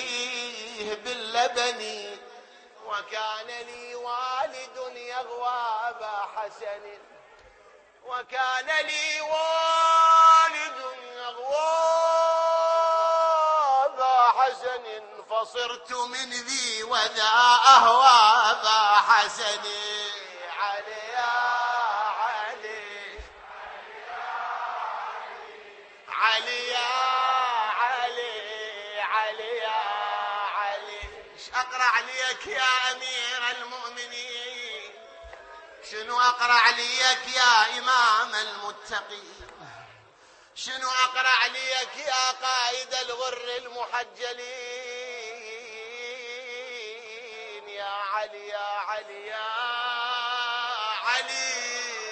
Speaker 1: باللبن. وكان لي والد يغوى أبا حسن، وكان لي والد يغوى أبا حسن، فصرت من ذي وذا أهوى أبا حسن. علي يا علي، علي يا علي، علي يا علي. ايش اقرا عليك يا امير المؤمنين؟ شنو اقرا عليك يا امام المتقين؟ شنو اقرا عليك يا قائد الغر المحجلين؟ علي يا علي يا علي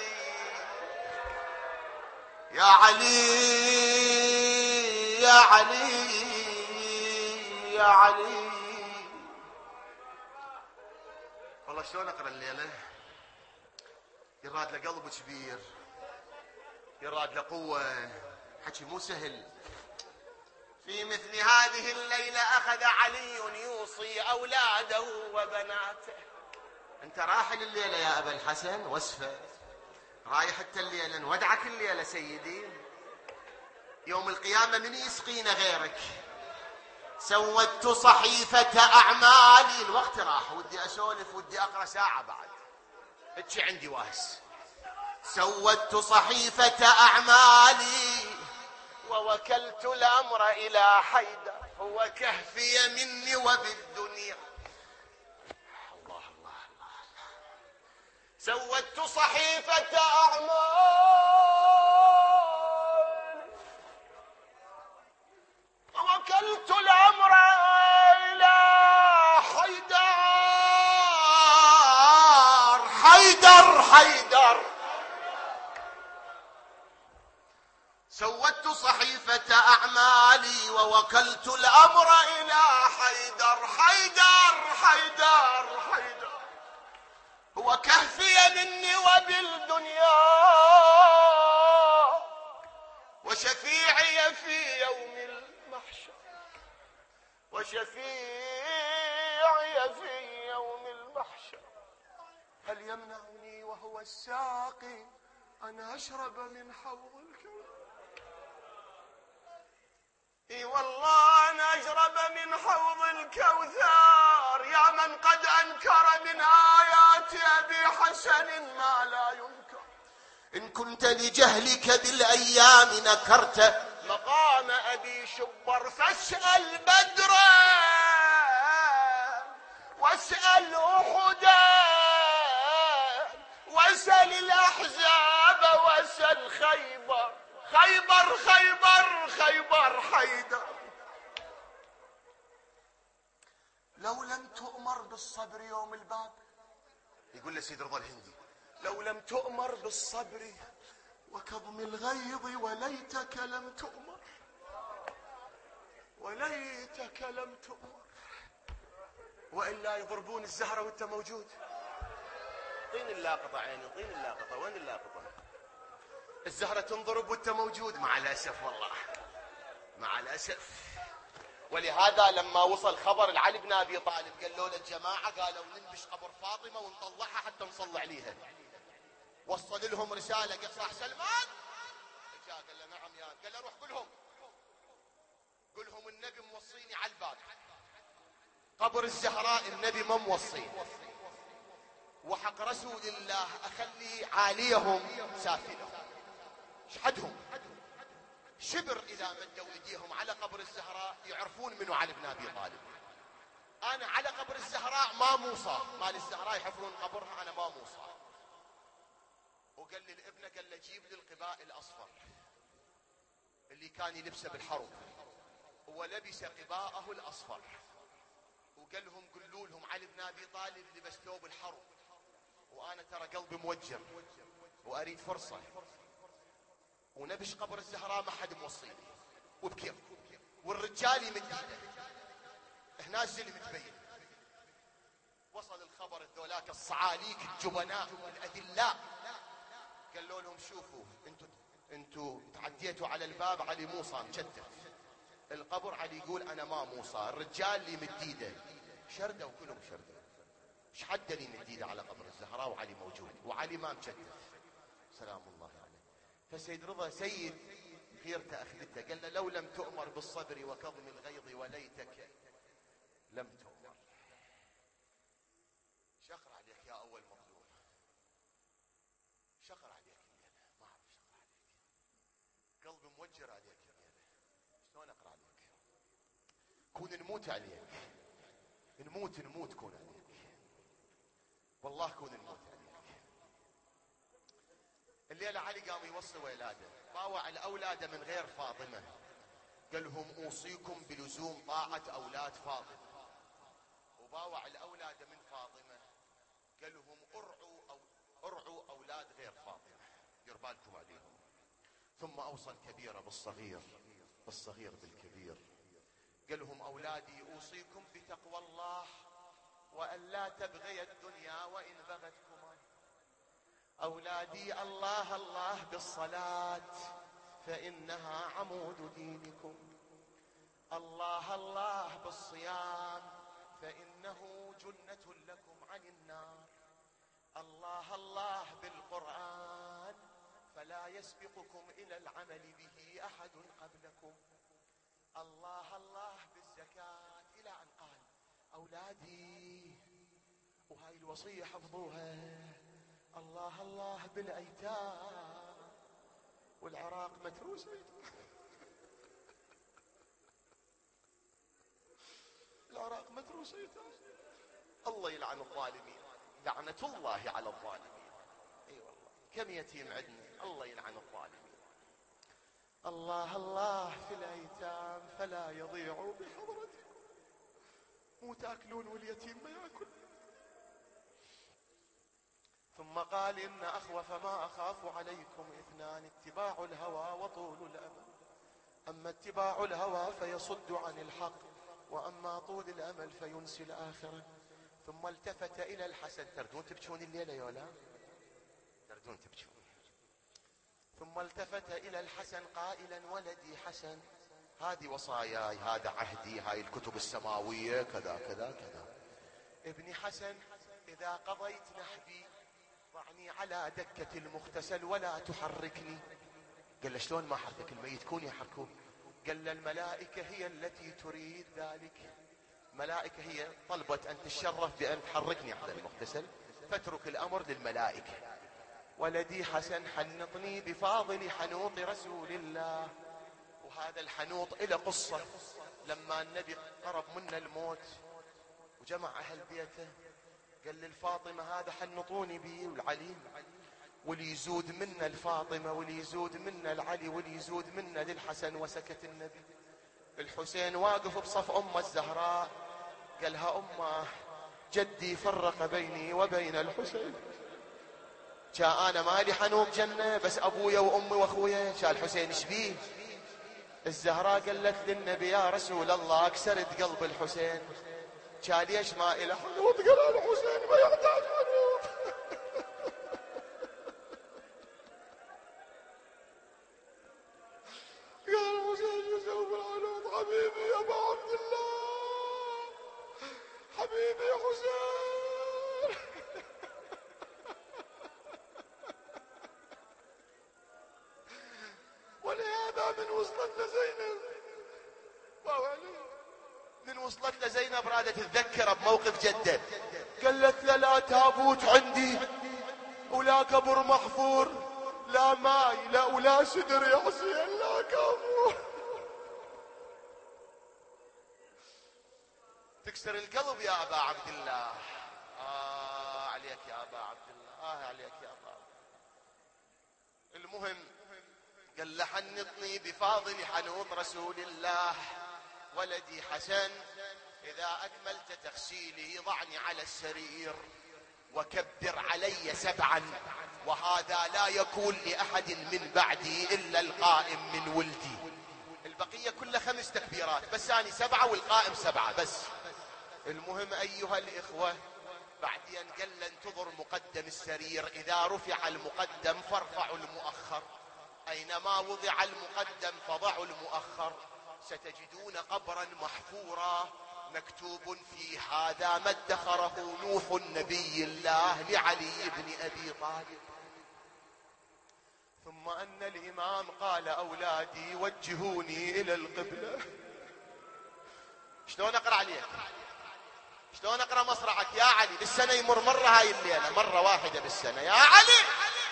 Speaker 1: يا علي يا علي يا علي. والله شلون اقرا الليله؟ يراد له قلب كبير، يراد له قوه، حكي مو سهل. في مثل هذه الليله اخذ علي يوصي اولاده وبناته. انت راحل الليله يا ابا الحسن وصفه، رايح حتى الليله، نودعك الليله سيدي. يوم القيامه من يسقينا غيرك؟ سودت صحيفه اعمالي. الوقت راح، ودي اسولف، ودي اقرا ساعه بعد، هيك عندي واهس. سودت صحيفه اعمالي ووكلت الامر الى حيدر، هو كهفي مني وبالدنيا. الله الله الله. سودت صحيفه اعمالي ووكلت الامر الى حيدر. حيدر حيدر. سودت صحيفة أعمالي ووكلت الأمر إلى حيدر. حيدر حيدر حيدر هو كهفي مني وبالدنيا وشفيعي في يوم المحشر. وشفيعي في يوم المحشر. هل يمنعني وهو الساقي أن أشرب من حوض الكوثر؟ اي والله أنا أشرب من حوض الكوثر يا من قد أنكر من آيات أبي حسن ما لا ينكر. إن كنت لجهلك بالأيام نكرت مقام أبي شبر فاسأل بدرا واسأل أحدا واسأل الأحزاب واسأل خيبر. خيبر خيبر خيبر حيدر. لو لم تؤمر بالصبر يوم الباب، يقول له سيد رضا الهندي، لو لم تؤمر بالصبر وكظم الغيظ وليتك لم تؤمر. وليتك لم تؤمر. وإلا يضربون الزهرة وانت موجود. طين اللاقطة عيني، طين اللاقطة. وين اللاقطة؟ الزهرة تنضرب وانت موجود. مع الأسف والله، مع الأسف. ولهذا لما وصل خبر لعلي بن أبي طالب قال له الجماعة قالوا ننبش قبر فاطمة ونطلعها حتى نصلي عليها. وصل لهم رسالة قال صاح سلمان. جاء قال له نعم يا. قال له روح قلهم النبي موصيني على الباب قبر الزهراء، النبي ما موصيني، وحق رسول الله أخلي عاليهم سافلهم. شحدهم شبر إذا مدوا ايديهم على قبر الزهراء يعرفون منو علي بن أبي طالب. أنا على قبر الزهراء ما موصى، مال الزهراء يحفرون قبرها، أنا ما موصى. وقال لي الابنة، قال له جيب لي القباء الأصفر اللي كان يلبسه بالحرب، ولبس قباءه الأصفر. وقال لهم قلوا لهم علي بن أبي طالب لبس ثوب الحرب، وأنا ترى قلبي موجر وأريد فرصة، ونبش قبر الزهراء ما حد موصيني وبكيف. والرجال يمد ايده هنا الزلم متبين. وصل الخبر الذولاك الصعاليك الجبناء الأدلاء قالوا لهم شوفوا انتوا تعديتوا على الباب، علي موصى مكتف القبر، علي يقول انا ما موصى. الرجال اللي يمد ايده شردوا كلهم شردوا. ايش حد اللي يمد ايده على قبر الزهراء وعلي موجود وعلي ما مكتف سلام الله عليه. فسيد رضا سيد غيرته اخذته، قال له لو لم تؤمر بالصبر وكظم الغيظ وليتك لم تؤمر. شقر عليك يا اول مظلوم، شقر عليك الليله، ما اعرف شقر عليك، قلبي موجر عليك الليله، شلون اقرا عليك؟ كون نموت عليك، نموت كون عليك، والله كون نموت عليك. الليله علي قام يوصي ولاده، باوع الاولاد من غير فاطمه، قال لهم اوصيكم بلزوم طاعه اولاد فاطمه، وباوع الاولاد من فاطمه بالكم عليهم. ثم أوصى الكبير بالصغير، الصغير بالكبير. قال لهم أولادي أوصيكم بتقوى الله وأن لا تبغي الدنيا وإن بغتكما. أولادي الله الله بالصلاة فإنها عمود دينكم. الله الله بالصيام فإنه جنة لكم عن النار. الله الله بالقرآن فلا يسبقكم إلى العمل به أحد قبلكم. الله الله بالزكاة، إلى أن قال أولادي، وهاي الوصية حفظوها، الله الله بالأيتام، والعراق متروس العراق متروس أيتام. الله يلعن الظالمين، لعنة الله على الظالمين. اي والله كم يتيم عندنا، الله يلعن الظالمين. الله الله في الأيتام فلا يضيعوا بحضرتكم، مو تاكلون واليتيم ما ياكل. ثم قال إن أخوف ما أخاف عليكم اثنان، اتباع الهوى وطول الأمل. أما اتباع الهوى فيصد عن الحق، وأما طول الأمل فينسي الآخرة. ثم التفت إلى الحسن. تردون تبكون الليلة يولا؟ تردون تبكون. ثم التفت إلى الحسن قائلا ولدي حسن، هذه وصاياي، هذا عهدي، هاي الكتب السماوية، كذا كذا كذا. ابني حسن، إذا قضيت نحبي ضعني على دكة المغتسل ولا تحركني. قال له شلون ما حركك؟ الميت كون يحركوه. قال له الملائكة هي التي تريد ذلك، ملائكة هي طلبت أن تشرف بأن تحركني على المغتسل، فاترك الأمر للملائكة. ولدي حسن حنطني بفاضل حنوط رسول الله. وهذا الحنوط إلى قصة، لما النبي قرب منا الموت وجمع أهل بيته قال للفاطمة هذا حنطوني بي والعلي، واللي يزود منا الفاطمة واللي يزود منا العلي واللي يزود منا للحسن. وسكت النبي. الحسين واقف بصف أمه الزهراء قالها أمه جدي فرق بيني وبين الحسين، جاء أنا مالي حنوط جنة بس أبويا وأمي وأخويا، شال الحسين شبيه. الزهراء قالت للنبي يا رسول الله أكسرت قلب الحسين، قال ليش ما إله حنوط؟ قال الحسين ما يحتاج حنوط. قال الحسين يسوي بالحنوط حبيبي يا أبا عبد الله، حبيبي يا حسين. ولهذا من وصلت لزينب من وصلت لزينب رادت تتذكر بموقف جده، قالت له لا تابوت عندي ولا قبر محفور، لا ماي لا ولا سدر يا حسين، لا كافور. تكسر القلب يا أبا عبد الله. عليك يا أبا عبد الله، عليك يا أبا. المهم قال له حنطني بفاضل حنوط رسول الله. ولدي حسن إذا أكملت تغسيلي ضعني على السرير وكبر علي 7، وهذا لا يكون لأحد من بعدي إلا القائم من ولدي. البقية كلها 5 تكبيرات، بس أنا 7 والقائم 7 بس. المهم أيها الإخوة بعدين قال انتظر مقدم السرير، إذا رفع المقدم فارفعوا المؤخر، أينما وضع المقدم فضعوا المؤخر، ستجدون قبرا محفورا مكتوب فيه هذا ما ادخره نوح النبي الله لعلي بن أبي طالب. ثم أن الإمام قال أولادي وجهوني إلى القبلة. شلون أقرأ عليك؟ شلون أقرأ مصرعك يا علي؟ بالسنة يمر مرة هاي الليلة، مرة واحدة بالسنة يا علي.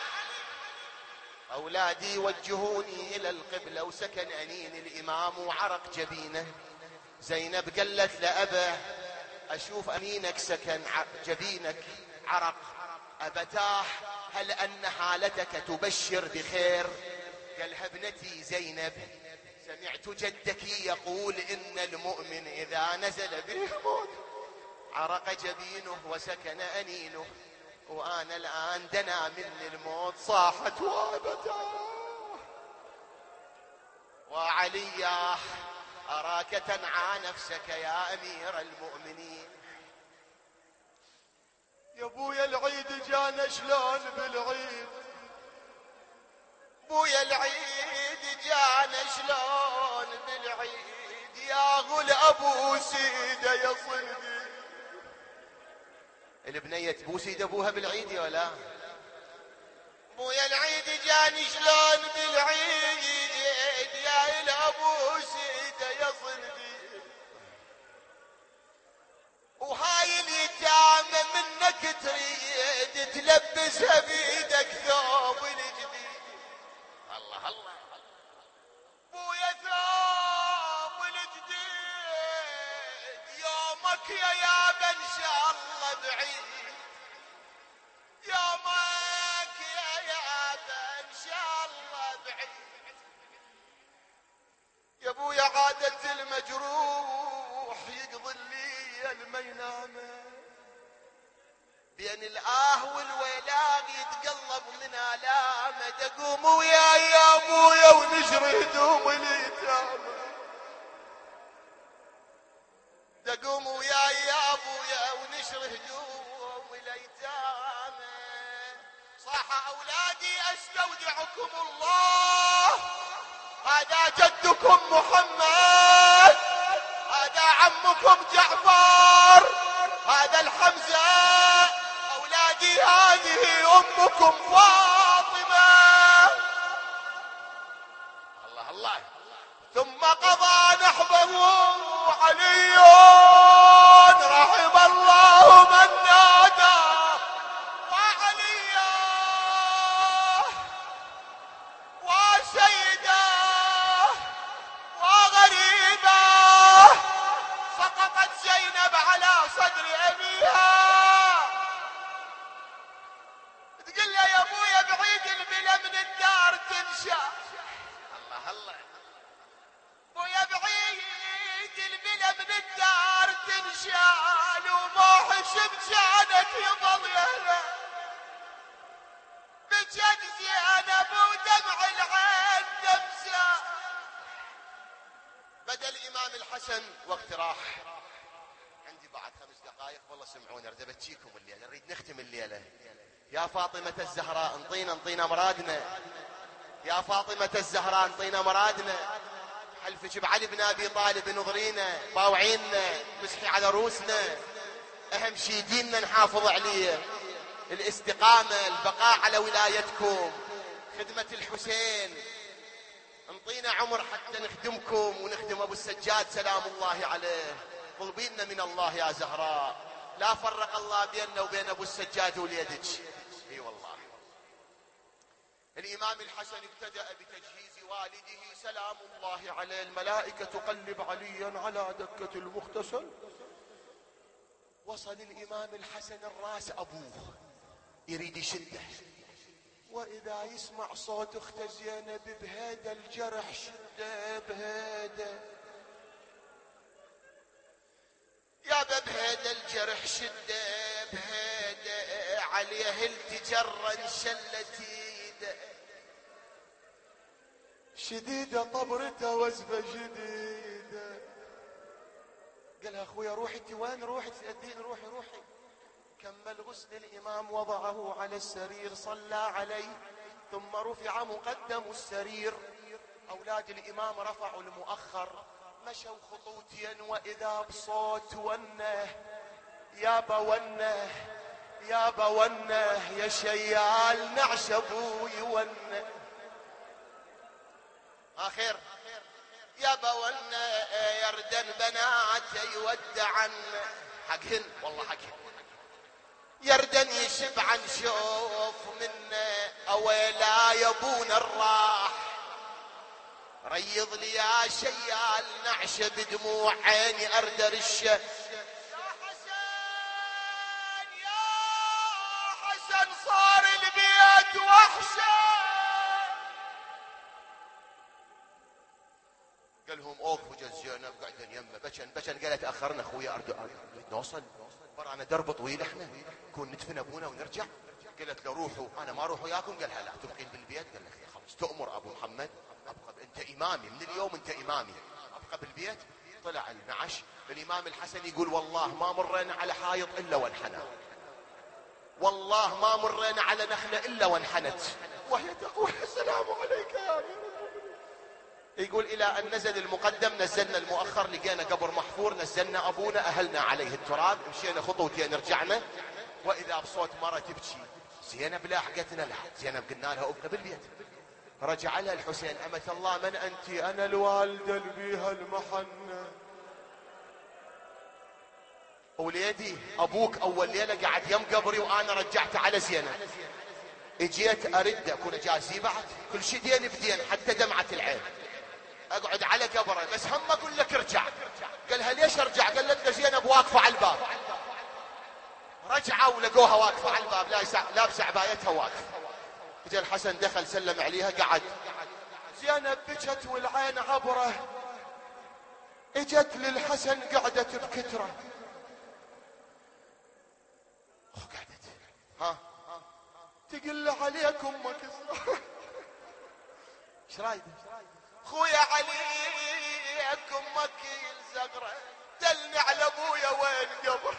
Speaker 1: أولادي وجهوني إلى القبلة. وسكن أنين الإمام وعرق جبينه. زينب قالت لأبا أشوف أنينك سكن جبينك عرق، أبتاه هل أن حالتك تبشر بخير؟ قالها ابنتي زينب سمعت جدك يقول إن المؤمن إذا نزل به الموت عرق جبينه وسكن أنينه، وانا الان دنا مني الموت صاحت وابدا وعليا اراك تنعى نفسك يا امير المؤمنين.
Speaker 2: يا ابويا العيد جانا شلون بالعيد،
Speaker 1: ابويا العيد جانا شلون بالعيد، يا غل ابو سيده يا صندي. البنيه بوسيد ابوها بالعيد يا لا؟ ابويا العيد جاني شلون بالعيد، يا الابو سيده يا صندي. وهاي اليتامى منك تريد تلبسها بيدك ثوب الجديد. الله الله ابويا ثوب الجديد يومك يا يابا ان شاء الله بعيد، يومك يا يابا ان شاء الله بعيد. يا ابويا عادة المجروح يقضي الليل ما ينامه، بين الآه والويلاق يتقلب من آلامه. تقوم وياي يا ابويا ونشر هدوم اليتامى، تقوم وياي يا ابويا ونشر هدوم اليتامى. صاح اولادي استودعكم الله، هذا جدكم محمد، هذا عمكم جعفر، هذا الحمزة، أولادي هذه أمكم فاطمة. الله الله ثم قضى نحبه علي، رحم الله من نادى وعليا وسيدا وغريبا. سقطت زينب على صدر أبيها، تقول له يا ابويا بعيد البلا من الدار تنشا. الله الله ابويا بعيد البلا من الدار تنشال، وما حسب كانت يضل يهلا بجد زينب ودمع العين دمسا. بدا الامام الحسن واقتراح. عندي بعد 5 دقائق والله سمعوني، اريد ابكيكم الليله، نريد نختم الليله. يا فاطمه الزهراء انطينا مرادنا، يا فاطمه الزهراء انطينا مرادنا. حلفك بعلي بن ابي طالب نظرينا باوعينا، مسحي على روسنا. اهم شي ديننا نحافظ عليه، الاستقامه، البقاء على ولايتكم، خدمه الحسين. انطينا عمر حتى نخدمكم ونخدم ابو السجاد سلام الله عليه. طلبينا من الله يا زهراء، لا فرق الله بيننا وبين ابو السجاد وليدك. اي والله. الامام الحسن ابتدأ بتجهيز والده سلام الله عليه. الملائكة تقلب عليا على دكة المغتسل. وصل الامام الحسن الراس ابوه يريد يشده، واذا يسمع صوت اخته زينب بهذا الجرح شده بهذا، يابا بهذا الجرح شده بهذا، عليه التجرا انشلت ايده، شديده طبرته وزفه جديده. قالها اخويا روحي انت وين، روحي تأدين، روحي. كمل غسل الامام، وضعه على السرير، صلى عليه، ثم رفع مقدم السرير. اولاد الامام رفعوا المؤخر، مشوا خطوتين، واذا بصوت ونه، يابا ونه يابا ونه، يا شيال نعش ابوي ونه. اخر يابا ونه، يردن بناته يودعن، حقهن والله حقهن، يردن يشب عن شوف منه، اويلا يا ابونا الراح، ريض لي يا شيال نعش بدموع عيني اردر الشه. يا حسن صار البيت وحشه. قال لهم اوقفوا زينب قاعدين يمه، بشن قالت اخرنا اخويا اريد نوصل، ورانا درب طويل، احنا نكون ندفن ابونا ونرجع. قالت له روحوا. انا ما اروح وياكم. قالها لا تبقين بالبيت. قال لك خلاص تؤمر ابو محمد. ابقى انت امامي من اليوم، انت امامي، ابقى بالبيت. طلع المعش. الامام الحسن يقول والله ما مرينا على حائط الا وانحنى، والله ما مرينا على نخله الا وانحنت، وهي تقول السلام عليك يا امير. يقول الى ان نزل المقدم نزلنا المؤخر، لقينا قبر محفور، نزلنا ابونا اهلنا عليه التراب، مشينا خطوتين رجعنا، واذا بصوت مرة تبكي. زينب لاحقتنا لها. زينب قلنا لها ابقى بالبيت. رجع لها الحسين. امة الله من انت؟ انا الوالده اللي بيها المحنه. وليدي ابوك اول ليله قعد يم قبري وانا رجعته على زينب. اجيت ارد اكون جاسي بعد كل شيء دين بدين حتى دمعه العين. اقعد على قبره بس هم اقول لك ارجع. قالها ليش ارجع؟ قالت له زينب واقفه على الباب. رجعوا ولقوها واقفه على الباب لابسه عبايتها واقفه. اجى الحسن دخل سلم عليها قعد. زينب بكت والعين عبره. اجت للحسن قعدت بكتره. قعدت ها تقل عليك امك. ايش رايك خويا عليك امك الزغره؟ دلني على ابويا وين قبر.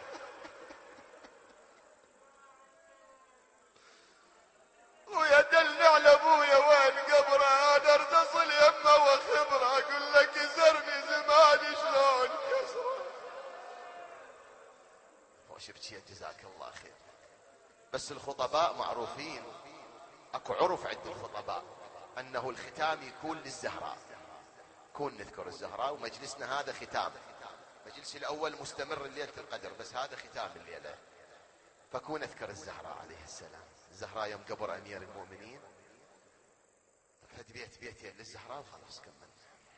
Speaker 1: خويا دلني على ابويا وين قبره. انا ارد اصل يمه وخبره. اقول لك يزرني زماني شلون كسره. وشفت جزاك الله خير. بس الخطباء معروفين، اكو عرف عند الخطباء انه الختام يكون للزهراء. كون نذكر الزهراء، ومجلسنا هذا ختام. مجلس الاول مستمر ليلة القدر، بس هذا ختام الليلة. فكون اذكر الزهراء عليه السلام. الزهراء يوم قبر امير المؤمنين فد بيتين للزهراء وخلاص كمل.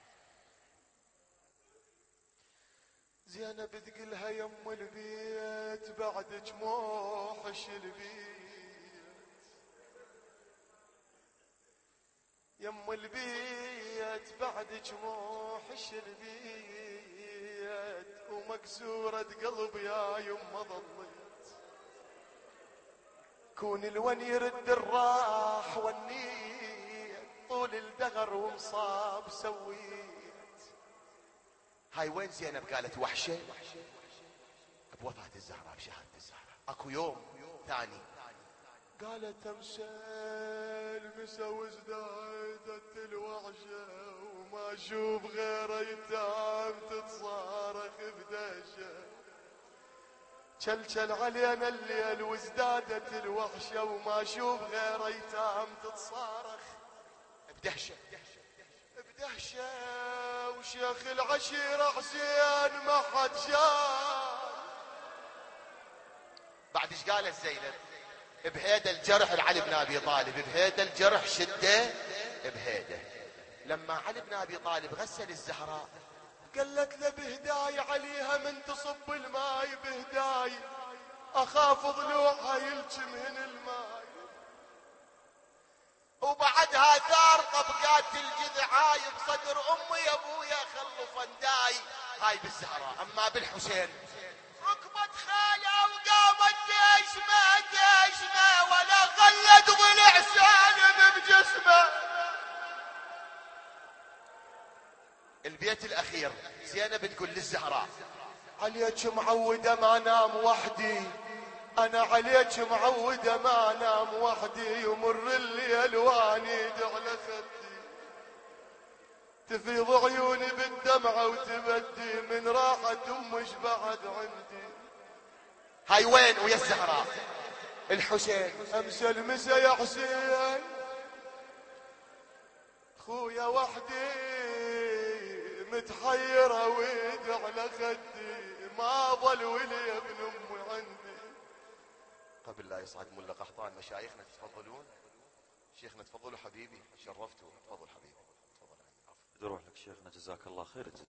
Speaker 1: زينب تقلها يم البيت بعدك موحش البيت. يم البيت بعدك موحش البيت. ومكسورة قلب يا يما ظليت. كون الون يرد الراح والنيت. طول الدهر ومصاب سويت. هاي وين زينب قالت وحشة؟ بوفاة الزهراء بشهادة الزهراء. اكو يوم ثاني قالت امسال مسوي ازدادت الوحشة. وما اشوف غير ايتام تتصارخ بدهشة. شلشل علينا الليل وازدادت الوحشة. وما اشوف غير ايتام تتصارخ بدهشة بدهشة. وشيخ العشيرة حسين ما حد شاف. بعد ايش قالت زينب؟ بهيدا الجرح لعلي بن ابي طالب، بهيدا الجرح شده بهيدا. لما علي بن ابي طالب غسل الزهراء قالت له بهداي عليها من تصب الماي بهداي. اخاف ضلوعها يلجمهن الماي. وبعدها ثار طبقات الجذعاي بصدر امي يا ابويا خلوا فنداي. هاي بالزهراء. اما بالحسين ركبت خاله وقامت ديشمه ولا خلت ضلع سالم بجسمه. البيت الاخير زينب تقول للزهراء عليك معوده ما انام وحدي. انا عليك معوده ما انام وحدي. يمر الليل وانيد على خدي. تفيض عيوني بالدمعه وتبدي. من راحه امش بعد عندي. هاي وين ويا الزهراء؟ الحسين امسى المسا يا حسين. خويا وحدي متحيره ويد على خدي. ما ظل ولي ابن امي عندي. قبل لا يصعد ملا قحطان مشايخنا تتفضلون. شيخنا تفضلوا حبيبي شرفتوا. تفضل حبيبي تفضل.
Speaker 3: بدي اروح لك شيخنا جزاك الله خير.